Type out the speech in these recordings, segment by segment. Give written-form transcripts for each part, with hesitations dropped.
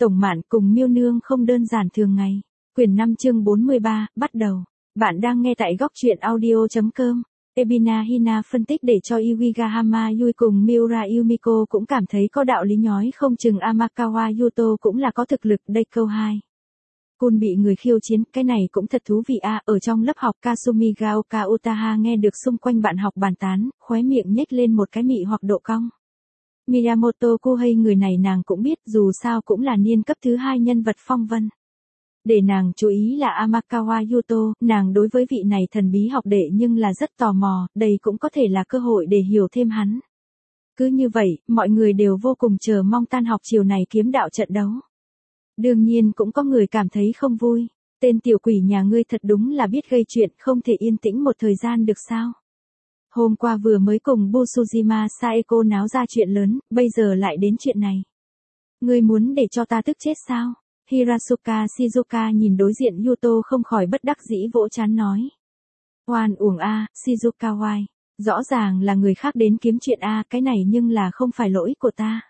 Tổng Mạn cùng Miêu Nương không đơn giản thường ngày. Quyển 5 chương 43, bắt đầu. Bạn đang nghe tại góc truyện audio.com. Ebina Hina phân tích để cho Iwigahama Yui cùng Miura Yumiko cũng cảm thấy có đạo lý nhói không chừng Amakawa Yuto cũng là có thực lực đây. Câu 2. Kun bị người khiêu chiến, cái này cũng thật thú vị a. Ở trong lớp học Kasumi Gaoka Utaha nghe được xung quanh bạn học bàn tán, khóe miệng nhếch lên một cái mị hoặc độ cong. Miyamoto Kuhei người này nàng cũng biết, dù sao cũng là niên cấp thứ 2 nhân vật phong vân. Để nàng chú ý là Amakawa Yuto, nàng đối với vị này thần bí học đệ nhưng là rất tò mò, đây cũng có thể là cơ hội để hiểu thêm hắn. Cứ như vậy, mọi người đều vô cùng chờ mong tan học chiều này kiếm đạo trận đấu. Đương nhiên cũng có người cảm thấy không vui, tên tiểu quỷ nhà ngươi thật đúng là biết gây chuyện, không thể yên tĩnh một thời gian được sao. Hôm qua vừa mới cùng Busujima Saeko náo ra chuyện lớn, bây giờ lại đến chuyện này. Ngươi muốn để cho ta tức chết sao? Hirasuka Shizuka nhìn đối diện Yuto không khỏi bất đắc dĩ vỗ trán nói. Oan uổng a, Shizuka why? Rõ ràng là người khác đến kiếm chuyện a, cái này nhưng là không phải lỗi của ta.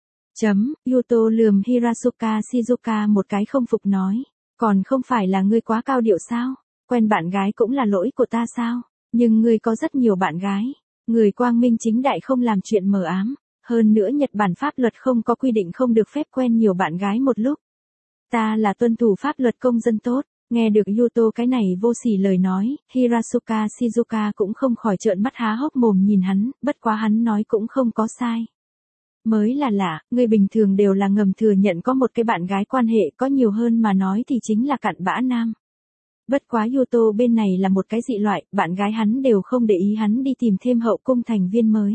Yuto lườm Hirasuka Shizuka một cái không phục nói. Còn không phải là ngươi quá cao điệu sao? Quen bạn gái cũng là lỗi của ta sao? Nhưng ngươi có rất nhiều bạn gái. Người quang minh chính đại không làm chuyện mờ ám. Hơn nữa Nhật Bản pháp luật không có quy định không được phép quen nhiều bạn gái một lúc. Ta là tuân thủ pháp luật công dân tốt. Nghe được Yuto cái này vô sỉ lời nói, Hirasuka Shizuka cũng không khỏi trợn mắt há hốc mồm nhìn hắn, bất quá hắn nói cũng không có sai. Mới là lạ, người bình thường đều là ngầm thừa nhận có một cái bạn gái quan hệ có nhiều hơn mà nói thì chính là cặn bã nam. Bất quá Yuto bên này là một cái dị loại, bạn gái hắn đều không để ý hắn đi tìm thêm hậu cung thành viên mới.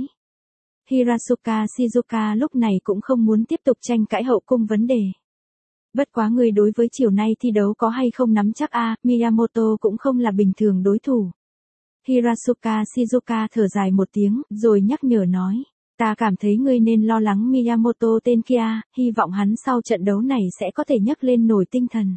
Hirasuka Shizuka lúc này cũng không muốn tiếp tục tranh cãi hậu cung vấn đề. Bất quá người đối với chiều nay thi đấu có hay không nắm chắc a, Miyamoto cũng không là bình thường đối thủ. Hirasuka Shizuka thở dài một tiếng, rồi nhắc nhở nói. Ta cảm thấy ngươi nên lo lắng Miyamoto tên kia, hy vọng hắn sau trận đấu này sẽ có thể nhấc lên nổi tinh thần.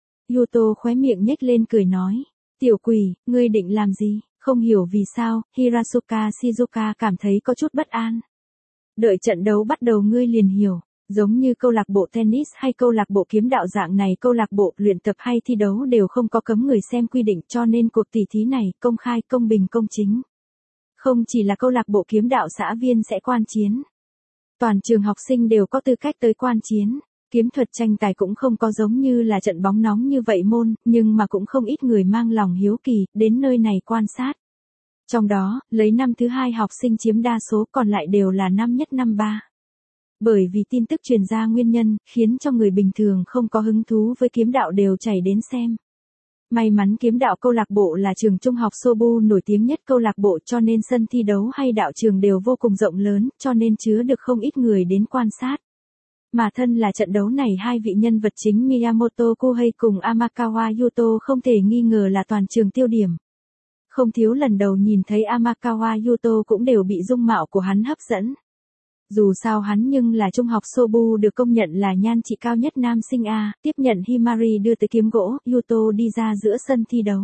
Yuto khóe miệng nhếch lên cười nói. Tiểu quỷ, ngươi định làm gì? Không hiểu vì sao, Hirasuka Shizuka cảm thấy có chút bất an. Đợi trận đấu bắt đầu ngươi liền hiểu. Giống như câu lạc bộ tennis hay câu lạc bộ kiếm đạo dạng này, câu lạc bộ luyện tập hay thi đấu đều không có cấm người xem quy định, cho nên cuộc tỷ thí này công khai, công bình, công chính. Không chỉ là câu lạc bộ kiếm đạo xã viên sẽ quan chiến. Toàn trường học sinh đều có tư cách tới quan chiến. Kiếm thuật tranh tài cũng không có giống như là trận bóng nóng như vậy môn, nhưng mà cũng không ít người mang lòng hiếu kỳ, đến nơi này quan sát. Trong đó, lấy năm thứ 2 học sinh chiếm đa số, còn lại đều là năm nhất năm 3. Bởi vì tin tức truyền ra nguyên nhân, khiến cho người bình thường không có hứng thú với kiếm đạo đều chảy đến xem. May mắn kiếm đạo câu lạc bộ là trường trung học Sobu nổi tiếng nhất câu lạc bộ, cho nên sân thi đấu hay đạo trường đều vô cùng rộng lớn, cho nên chứa được không ít người đến quan sát. Mà thân là trận đấu này hai vị nhân vật chính Miyamoto Kuhei cùng Amakawa Yuto không thể nghi ngờ là toàn trường tiêu điểm. Không thiếu lần đầu nhìn thấy Amakawa Yuto cũng đều bị dung mạo của hắn hấp dẫn. Dù sao hắn nhưng là trung học Sobu được công nhận là nhan trị cao nhất nam sinh A, tiếp nhận Himari đưa tới kiếm gỗ, Yuto đi ra giữa sân thi đấu.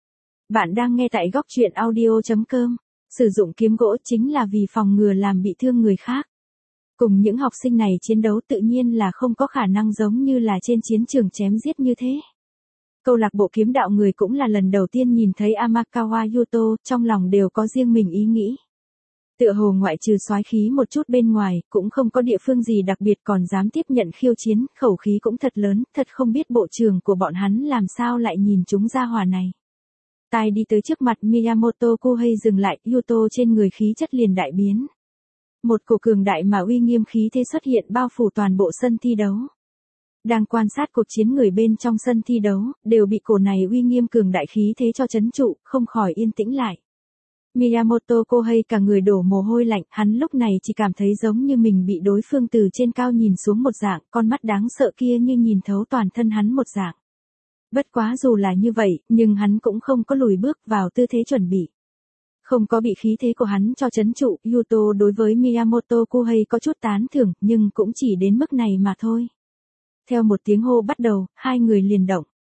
Bạn đang nghe tại góc truyện audio.com. Sử dụng kiếm gỗ chính là vì phòng ngừa làm bị thương người khác. Cùng những học sinh này chiến đấu tự nhiên là không có khả năng giống như là trên chiến trường chém giết như thế. Câu lạc bộ kiếm đạo người cũng là lần đầu tiên nhìn thấy Amakawa Yuto, trong lòng đều có riêng mình ý nghĩ. Tựa hồ ngoại trừ soái khí một chút bên ngoài, cũng không có địa phương gì đặc biệt còn dám tiếp nhận khiêu chiến, khẩu khí cũng thật lớn, thật không biết bộ trưởng của bọn hắn làm sao lại nhìn chúng ra hỏa này. Tai đi tới trước mặt Miyamoto Kuhei dừng lại, Yuto trên người khí chất liền đại biến. Một cổ cường đại mà uy nghiêm khí thế xuất hiện bao phủ toàn bộ sân thi đấu. Đang quan sát cuộc chiến người bên trong sân thi đấu, đều bị cổ này uy nghiêm cường đại khí thế cho trấn trụ, không khỏi yên tĩnh lại. Miyamoto Kuhei cả người đổ mồ hôi lạnh, hắn lúc này chỉ cảm thấy giống như mình bị đối phương từ trên cao nhìn xuống một dạng, con mắt đáng sợ kia như nhìn thấu toàn thân hắn một dạng. Bất quá dù là như vậy, nhưng hắn cũng không có lùi bước vào tư thế chuẩn bị. Không có bị khí thế của hắn cho trấn trụ, Yuto đối với Miyamoto Kuhei có chút tán thưởng, nhưng cũng chỉ đến mức này mà thôi. Theo một tiếng hô bắt đầu, hai người liền động.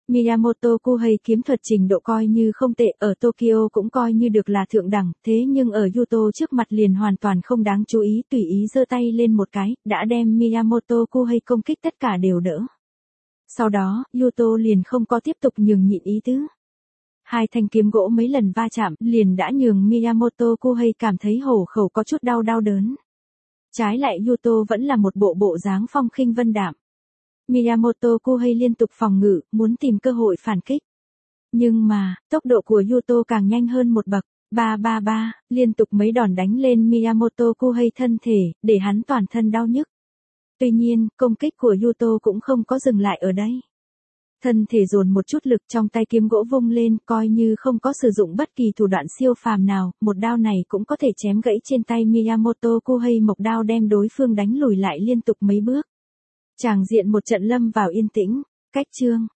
Miyamoto Kuhei kiếm thuật trình độ coi như không tệ, ở Tokyo cũng coi như được là thượng đẳng, thế nhưng ở Yuto trước mặt liền hoàn toàn không đáng chú ý, tùy ý giơ tay lên một cái, đã đem Miyamoto Kuhei công kích tất cả đều đỡ. Sau đó, Yuto liền không có tiếp tục nhường nhịn ý tứ. Hai thanh kiếm gỗ mấy lần va chạm, liền đã nhường Miyamoto Kuhei cảm thấy hổ khẩu có chút đau đớn. Trái lại Yuto vẫn là một bộ dáng phong khinh vân đạm. Miyamoto Kuhei liên tục phòng ngự, muốn tìm cơ hội phản kích. Nhưng mà, tốc độ của Yuto càng nhanh hơn một bậc. 333, liên tục mấy đòn đánh lên Miyamoto Kuhei thân thể, để hắn toàn thân đau nhức. Tuy nhiên, công kích của Yuto cũng không có dừng lại ở đây. Thân thể dồn một chút lực, trong tay kiếm gỗ vung lên, coi như không có sử dụng bất kỳ thủ đoạn siêu phàm nào, một đao này cũng có thể chém gãy trên tay Miyamoto Kuhei, một đao đem đối phương đánh lùi lại liên tục mấy bước. Tràng diện một trận lâm vào yên tĩnh. Cách chương.